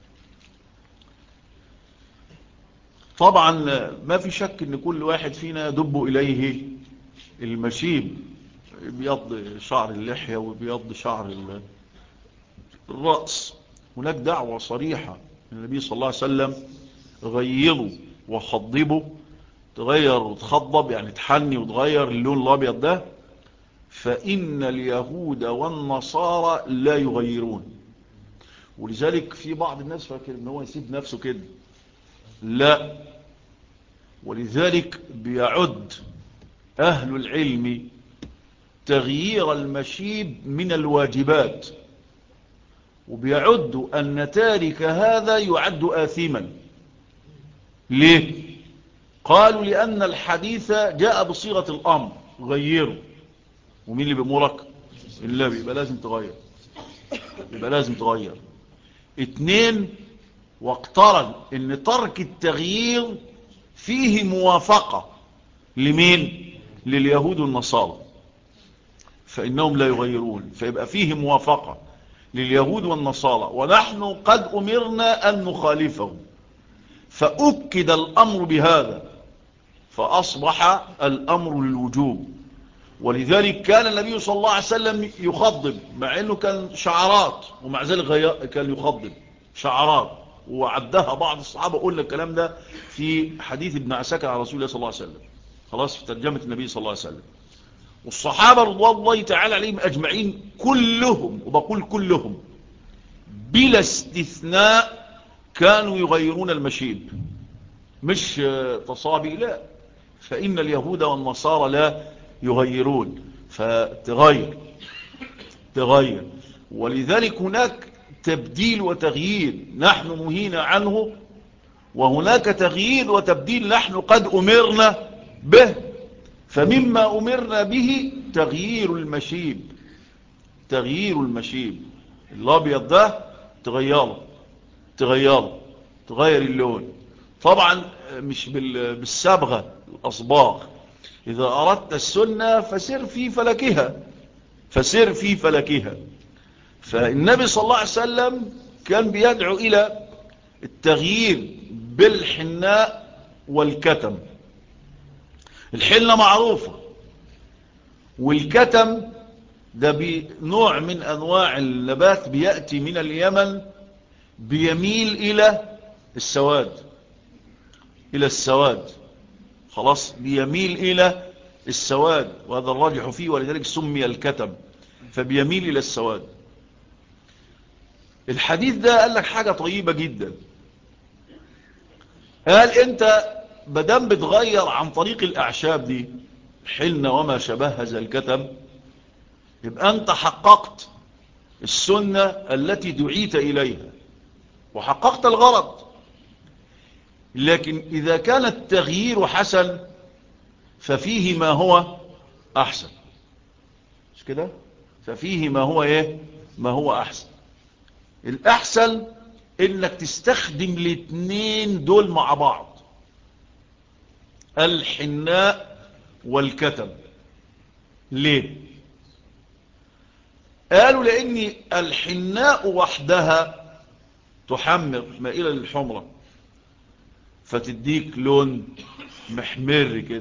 طبعا ما في شك ان كل واحد فينا يدب إليه المشيب، بيض شعر اللحية وبيض شعر الرأس. هناك دعوة صريحة من النبي صلى الله عليه وسلم: غيروا وخضبوا. تغير وتخضب يعني تحني وتغير اللون الأبيض ده، فإن اليهود والنصارى لا يغيرون. ولذلك في بعض الناس فاكر ان هو يسيب نفسه كده، لا. ولذلك بيعد أهل العلم تغيير المشيب من الواجبات، وبيعد أن تارك هذا يعد آثما. ليه؟ قالوا لأن الحديث جاء بصيغة الأمر: غيروا. ومين اللي بيأمرك؟ النبي. يبقى لازم تغير، يبقى لازم تغير. 2، واقترن ان ترك التغيير فيه موافقة لمين؟ لليهود والنصارى، فإنهم لا يغيرون، فيبقى فيه موافقة لليهود والنصارى، ونحن قد أمرنا أن نخالفهم، فأكد الأمر بهذا، فأصبح الأمر للوجوب. ولذلك كان النبي صلى الله عليه وسلم يخضب، مع أنه كان شعرات، ومع ذلك كان يخضب شعرات، وعدها بعض الصحابة. قلنا الكلام ده في حديث ابن عساكر على رسول الله صلى الله عليه وسلم، خلاص، في ترجمة النبي صلى الله عليه وسلم. والصحابة رضوان الله تعالى عليهم أجمعين كلهم، وبقول كلهم بلا استثناء، كانوا يغيرون المشيب، مش تصابي، لا. فإن اليهود والنصارى لا يغيرون، فتغير. ولذلك هناك تبديل وتغيير نحن نهينا عنه، وهناك تغيير وتبديل نحن قد أمرنا به. فمما أمرنا به تغيير المشيب. الأبيض ده تغير اللون. طبعا مش بالصبغة، الأصباغ. إذا أردت السنة فسر في فلكها. فالنبي صلى الله عليه وسلم كان بيدعو إلى التغيير بالحناء والكتم. الحنة معروفة، والكتم ده بنوع من أنواع النبات بيأتي من اليمن، بيميل إلى السواد. خلاص، بيميل إلى السواد، وهذا الراجح فيه، ولذلك سمي الكتم، فبيميل إلى السواد. الحديث ده قال لك حاجة طيبة جدا. قال: أنت بدم بتغير عن طريق الأعشاب دي، حلنا وما شبهها زي الكتم، يبقى أنت حققت السنة التي دعيت إليها وحققت الغرض. لكن إذا كان التغيير حسن ففيه ما هو أحسن، مش كده؟ ففيه ما هو إيه؟ ما هو أحسن. الأحسن إنك تستخدم الاثنين دول مع بعض، الحناء والكتم. ليه؟ قالوا لأن الحناء وحدها تحمر مائلة للحمرة فتديك لون محمر كده،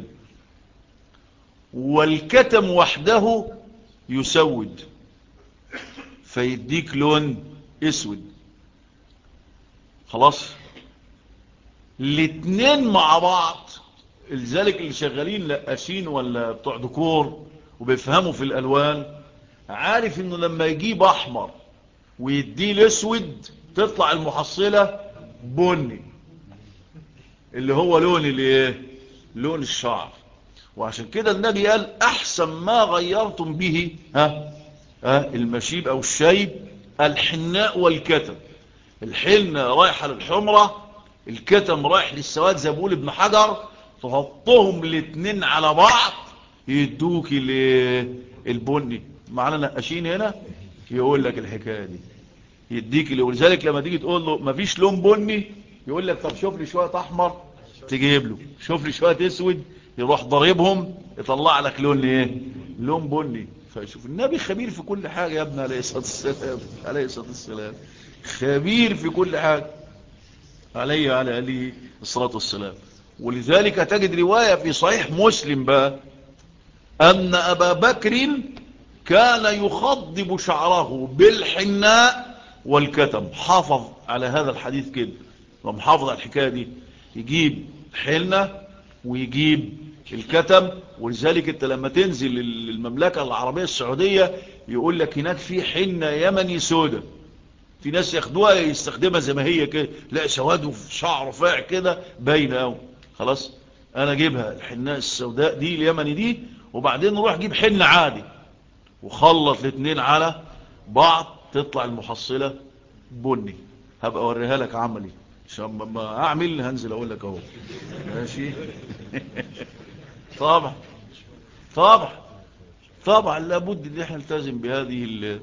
والكتم وحده يسود فيديك لون اسود. خلاص، الاتنين مع بعض. لذلك اللي شغالين لقاشين ولا بتوع ديكور وبيفهموا في الالوان عارف انه لما يجيب احمر ويديه الاسود تطلع المحصلة بني، اللي هو لون الايه؟ لون الشعر. وعشان كده النبي قال احسن ما غيرتم به المشيب او الشيب الحناء والكتم. الحنة رايحة للحمرة، الكتم رايح للسواد زي بقول ابن حجر، تحطهم الاتنين على بعض يدوك البني. معنا نقاشين هنا يقول لك الحكاية دي، يديك ولذلك لما تيجي تقول له مفيش لون بني يقول لك طب شوف لي شوية احمر تجيب له، شوف لي شوية اسود، يروح ضاربهم يطلع لك لون ايه؟ لون بني. فشوف النبي خبير في كل حاجة يا ابن عليه الصلاة والسلام، عليه الصلاة والسلام خبير في كل حاجة عليه الصلاة والسلام. ولذلك تجد رواية في صحيح مسلم بقى أن أبا بكر كان يخضب شعره بالحناء والكتم. حافظ على هذا الحديث كده ومحافظ على الحكاية دي، يجيب حنة ويجيب الكتم. ولذلك انت لما تنزل المملكة العربية السعودية يقول لك هناك في حنة يمني سودة، في ناس ياخدوها يستخدمها زي ما هي كده، لا سواد وفي شعر رفيع كده باينه قوي. خلاص انا اجيبها الحناء السوداء دي اليمني دي، وبعدين نروح اجيب حنة عادي وخلط الاثنين على بعض تطلع المحصلة بني. هبقى اوريها لك عملي عشان ما اعمل هنزل اقول لك اهو ماشي. طبعا طبعا طبعا لابد ان احنا نلتزم بهذه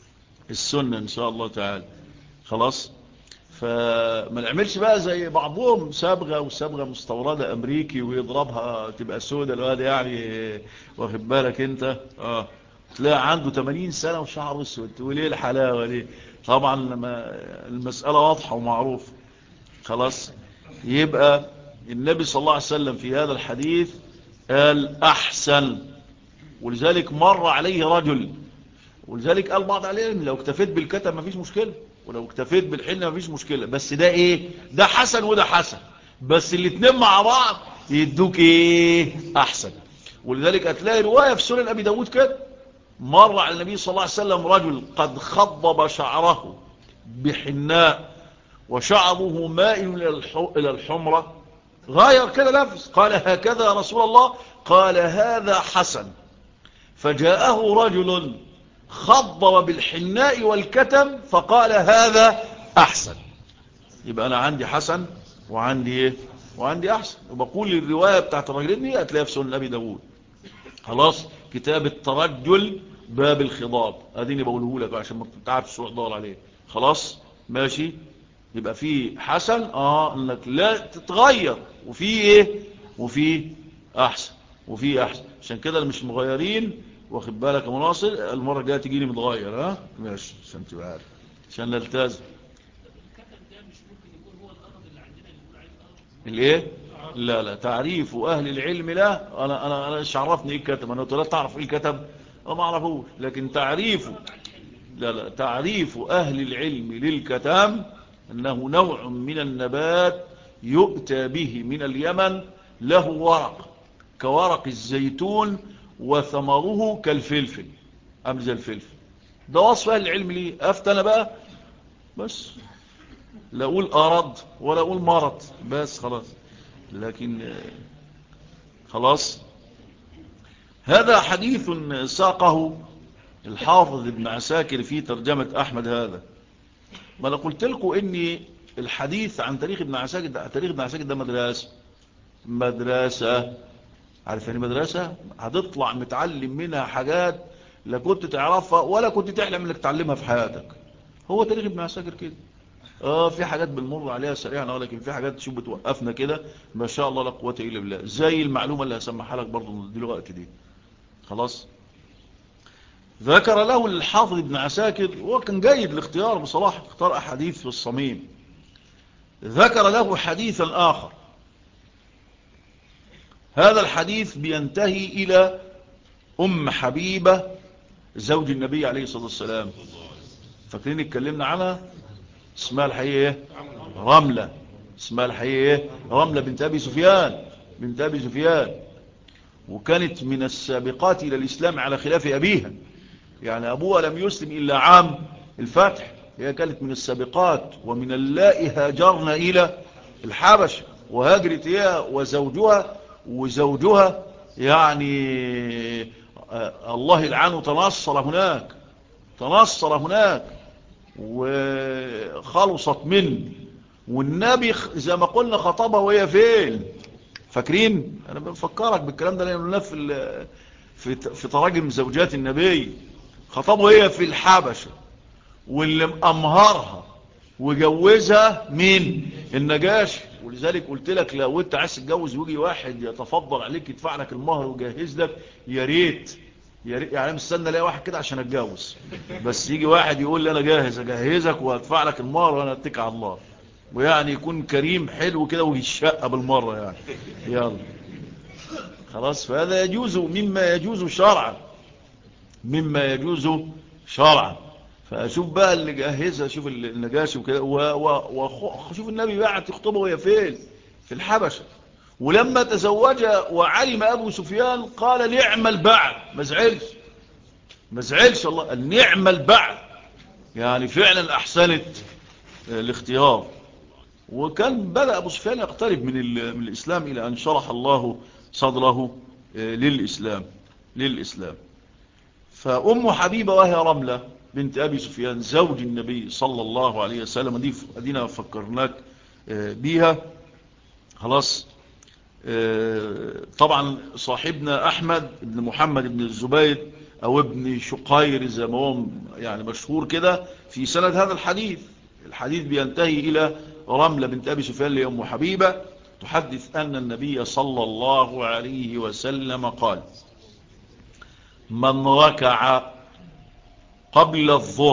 السنة ان شاء الله تعالى. خلاص، فما نعملش بقى زي بعضهم صبغه وصبغه مستورده امريكي ويضربها تبقى سودة الواد يعني، واخد بالك انت؟ تلاقي عنده 80 سنه وشعره اسود، وليه الحلاوه دي؟ طبعا لما المساله واضحه ومعروفه. خلاص، يبقى النبي صلى الله عليه وسلم في هذا الحديث قال احسن. ولذلك مر عليه رجل، ولذلك قال بعض عليهم لو اكتفيت بالكتم مفيش مشكلة، ولو اكتفيت بالحنة مفيش مشكلة، بس ده ايه؟ ده حسن وده حسن، بس الاتنين مع بعض يدوك ايه؟ احسن. ولذلك هتلاقي رواية في سنن ابي داود كده، مر على النبي صلى الله عليه وسلم رجل قد خضب شعره بحناء وشعره مائل الى الحمرة، غاير كده لفظ، قال هكذا يا رسول الله؟ قال هذا حسن. فجاءه رجل خضب بالحناء والكتم فقال هذا احسن. يبقى انا عندي حسن وعندي ايه؟ وعندي احسن. وبقول الرواية بتاعت الرجلين دي هتلاقيها في سنن ابي داود. خلاص، كتاب الترجل باب الخضاب اديني بقوله لك عشان ما تعرفش تروح تدور عليه. خلاص ماشي، يبقى في حسن انك لا تتغير، وفي ايه؟ وفي احسن، وفي احسن. عشان كده اللي مش مغيرين واخد بالك يا مناصر المره الجايه تجيني متغير ماشي عشان تبقى عارف، عشان نلتزم. الكتم ده مش ممكن يكون هو القرض اللي عندنا اللي بنقول عليه القرض؟ الايه؟ لا تعريف اهل العلم لا، انا مش عرفني ايه الكتم، انا قلت لا تعرف ايه الكتم ما اعرفوش، لكن تعريفه لا تعريف اهل العلم للكتم انه نوع من النبات يؤتى به من اليمن، له ورق كورق الزيتون وثمره كالفلفل، عامل زي الفلفل. ده وصف اهل العلم ليه. افتنا بقى بس، لا اقول ارض ولا اقول مرض، بس خلاص. لكن خلاص. هذا حديث ساقه الحافظ ابن عساكر في ترجمة أحمد هذا. ما أنا قلت لكم إن الحديث عن تاريخ ابن عساكر ده، تاريخ ابن عساكر ده مدرسة. عارف يعني مدرسة هتطلع متعلم منها حاجات لا كنت تعرفها ولا كنت تحلم انك تعلمها في حياتك. هو تاريخ ابن عساكر كده. في حاجات بنمر عليها سريعا، ولكن في حاجات شو بتوقفنا كده ما شاء الله لا قوة الا بالله، زي المعلومة اللي هسمعها لك برضه دلوقتي دي. خلاص. ذكر له الحافظ ابن عساكر، هو كان جيد الاختيار بصراحة، اختار احاديث في الصميم. ذكر له حديثا آخر، هذا الحديث بينتهي إلى أم حبيبة زوج النبي عليه الصلاة والسلام. فاكرين اتكلمنا عنها؟ اسمها الحقيقة ايه؟ رملة. اسمها الحقيقة ايه؟ رملة بنت أبي سفيان. بنت أبي سفيان، وكانت من السابقات إلى الإسلام على خلاف أبيها. يعني أبوها لم يسلم إلا عام الفتح، هي كانت من السابقات، ومن اللائي هاجرنا إلى الحبش، وهاجرت هي وزوجها يعني الله يلعنه تنصر هناك وخلصت منه. والنبي زي ما قلنا خطبها وهي فين؟ فاكرين؟ انا بفكرك بالكلام ده لانه في تراجم زوجات النبي. خطبها وهي في الحبشة، واللي مأمهرها وجوزها مين؟ النجاشي. ولذلك قلت لك لو انت عايز تتجوز ويجي واحد يتفضل عليك يدفع لك المهر ويجهز لك، يا ريت يعني مستنى الاقي واحد كده عشان اتجوز، بس يجي واحد يقول لي انا جاهز اجهزك وادفع لك المهر وانا اتكل على الله، ويعني يكون كريم حلو كده ويشقى بالمره يعني. يلا خلاص. فهذا يجوز مما يجوز شرعا. فاشوف بقى اللي جهزها، شوف النجاشي وكده، وشوف النبي بقى تخطبه وهي فين؟ في الحبشه. ولما تزوجها وعلم ابو سفيان قال نعم البعل، ما زعلش الله، النعم البعل، يعني فعلا احسنت الاختيار. وكان بدأ ابو سفيان يقترب من الاسلام الى ان شرح الله صدره للاسلام. فأم حبيبة وهي رملة بنت أبي سفيان زوج النبي صلى الله عليه وسلم، دي أدينا فكرناك بيها. خلاص. طبعا صاحبنا أحمد بن محمد بن الزبير أو ابن شقير زي ما هو يعني مشهور كده في سند هذا الحديث. الحديث بينتهي إلى رملة بنت أبي سفيان لأم حبيبة تحدث أن النبي صلى الله عليه وسلم قال: من ركع قبل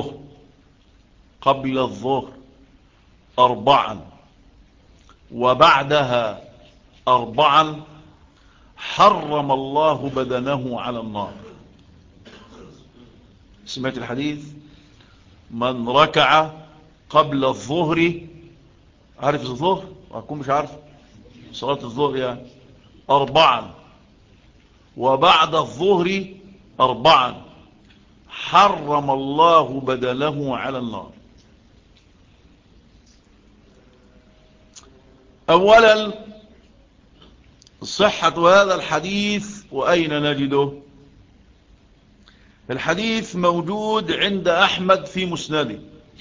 الظهر 4 وبعدها 4 حرم الله بدنه على النار. سمعت الحديث؟ من ركع قبل الظهر، عارف الظهر؟ أكون مش عارف صلاة الظهر يعني 4 وبعد الظهر 4 حرم الله بدنه على النار. أولا صحة هذا الحديث وأين نجده؟ الحديث موجود عند أحمد في مسنده،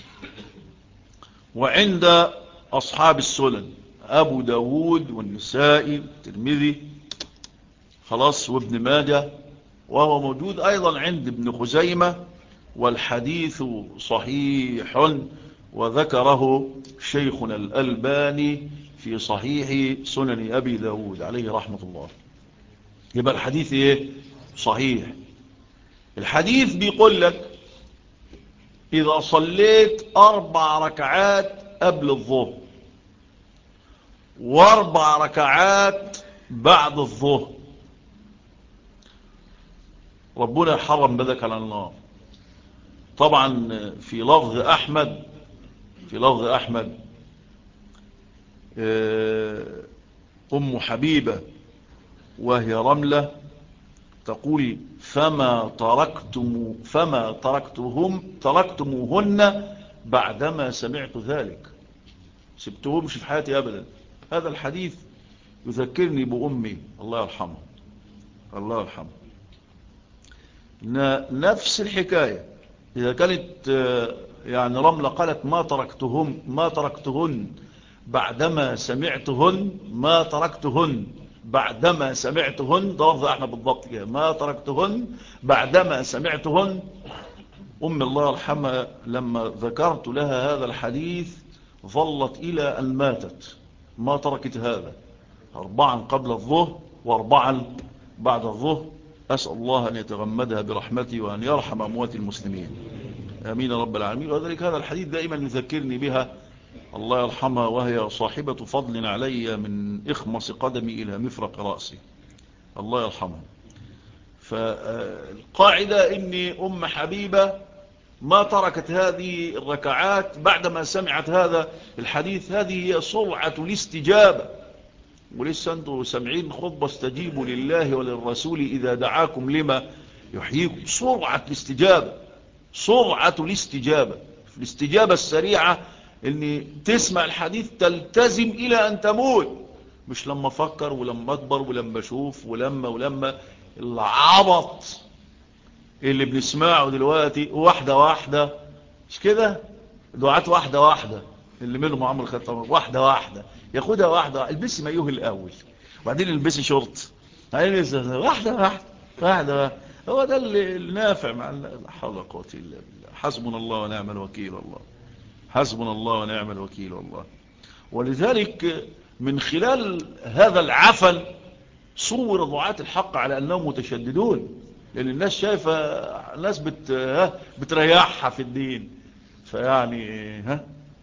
وعند أصحاب السنن أبو داود والنسائي والترمذي، خلاص، وابن ماجه، وهو موجود أيضا عند ابن خزيمة، والحديث صحيح، وذكره شيخنا الألباني في صحيح سنن أبي داود عليه رحمة الله. يبقى الحديث ايه؟ صحيح. الحديث بيقول لك إذا صليت 4 ركعات قبل الظهر و4 ركعات بعد الظهر ربنا حرم بدك على النار. طبعا في لفظ أحمد أم حبيبة وهي رملة تقول فما تركتموهن بعدما سمعت ذلك، سبتهمش في حياتي أبدا. هذا الحديث يذكرني بأمي الله يرحمه الله يرحمه. نفس الحكاية. إذا كانت يعني رملة قالت ما تركتهن بعدما سمعتهن، ما تركتهن بعدما سمعتهن، ده لفظ احنا بالضبط كده، ما تركتهن بعدما سمعتهن. الله يرحمها لما ذكرت لها هذا الحديث ظلت إلى أن ماتت ما تركت هذا، 4 قبل الظهر و4 بعد الظهر. أسأل الله أن يتغمدها برحمته وأن يرحم أموات المسلمين، آمين رب العالمين. وذلك هذا الحديث دائما يذكرني بها الله يرحمها، وهي صاحبة فضل علي من إخمص قدمي إلى مفرق رأسي الله يرحمها. فالقاعدة إن حبيبة ما تركت هذه الركعات بعدما سمعت هذا الحديث. هذه هي سرعة الاستجابة. ولسه أنتم سمعين خطبة استجيبوا لله وللرسول إذا دعاكم لما يحييكم. سرعة الاستجابة، سرعة الاستجابة، الاستجابة السريعة، ان تسمع الحديث تلتزم الى ان تموت، مش لما افكر ولما اكبر ولما اشوف ولما العبط اللي بنسمعه دلوقتي واحدة واحدة. مش كده؟ دعاة واحدة واحدة اللي منهم عمر الخطاب، واحدة واحدة ياخدها واحدة. البسي مايوه الاول وبعدين البسي شورت، واحدة واحدة واحدة. هو ده اللي نافع مع لا حول ولا قوة الا بالله. حسبنا الله ونعم الوكيل الله، حسبنا الله ونعم الوكيل والله. ولذلك من خلال هذا العفن صور دعاة الحق على أنهم متشددون، لأن الناس شايفة الناس بتريحها في الدين. فيعني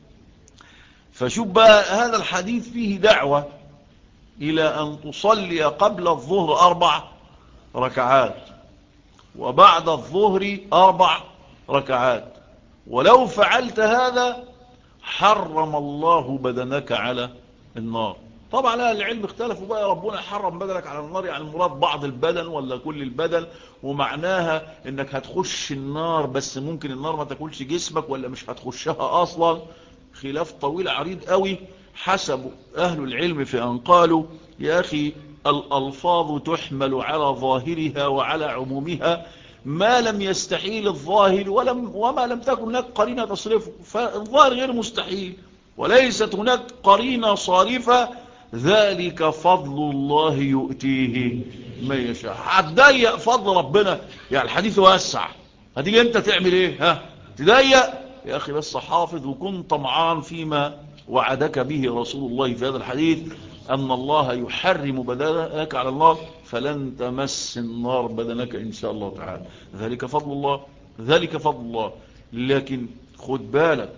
فشوف بقى هذا الحديث فيه دعوة إلى أن تصلي قبل الظهر 4 ركعات وبعد الظهر 4 ركعات. ولو فعلت هذا حرم الله بدنك على النار. طبعا أهل العلم اختلفوا بقى، ربنا حرم بدنك على النار يعني المراد بعض البدن ولا كل البدن، ومعناها انك هتخش النار بس ممكن النار ما تاكلش جسمك ولا مش هتخشها اصلا. خلاف طويل عريض قوي حسب اهل العلم في ان قالوا يا اخي الالفاظ تحمل على ظاهرها وعلى عمومها ما لم يستحيل الظاهر وما لم تكن هناك قرينة تصرفه. فالظاهر غير مستحيل وليست هناك قرينة صارفة، ذلك فضل الله يؤتيه من يشاء. هتضيق فضل ربنا يعني الحديث واسع، هتيجي انت تعمل ايه؟ تضيق يا اخي، بس حافظ وكن طمعان فيما وعدك به رسول الله في هذا الحديث أن الله يحرم بدنك على النار فلن تمس النار بدنك إن شاء الله تعالى. ذلك فضل الله، ذلك فضل الله. لكن خد بالك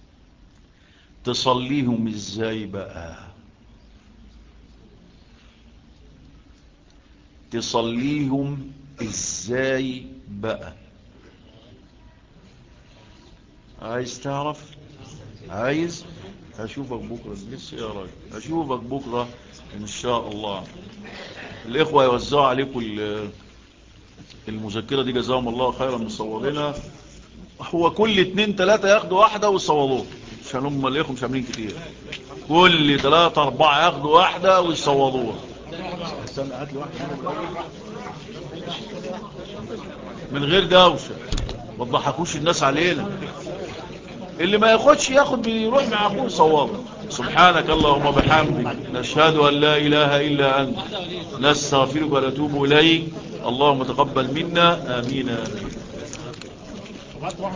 تصليهم ازاي بقى؟ تصليهم ازاي بقى؟ عايز تعرف؟ عايز؟ هشوفك بكرة لسه يا راجل، هشوفك بكرة ان شاء الله. الاخوة يوزعوا عليكم المذكرة دي جزاهم الله خيرا مصورينها. هو كل 2 3 ياخدوا واحدة ويصوروها عشان هم الاخوة مش عاملين كتير. كل 3 4 ياخدوا واحدة ويصوروها. من غير دوشة ما تضحكوش الناس علينا. اللي ما ياخدش ياخد بيروح مع اخوه يصوره. سبحانك اللهم وبحمدك نشهد ان لا اله الا انت نستغفرك ونتوب اليك. اللهم تقبل منا، امين امين.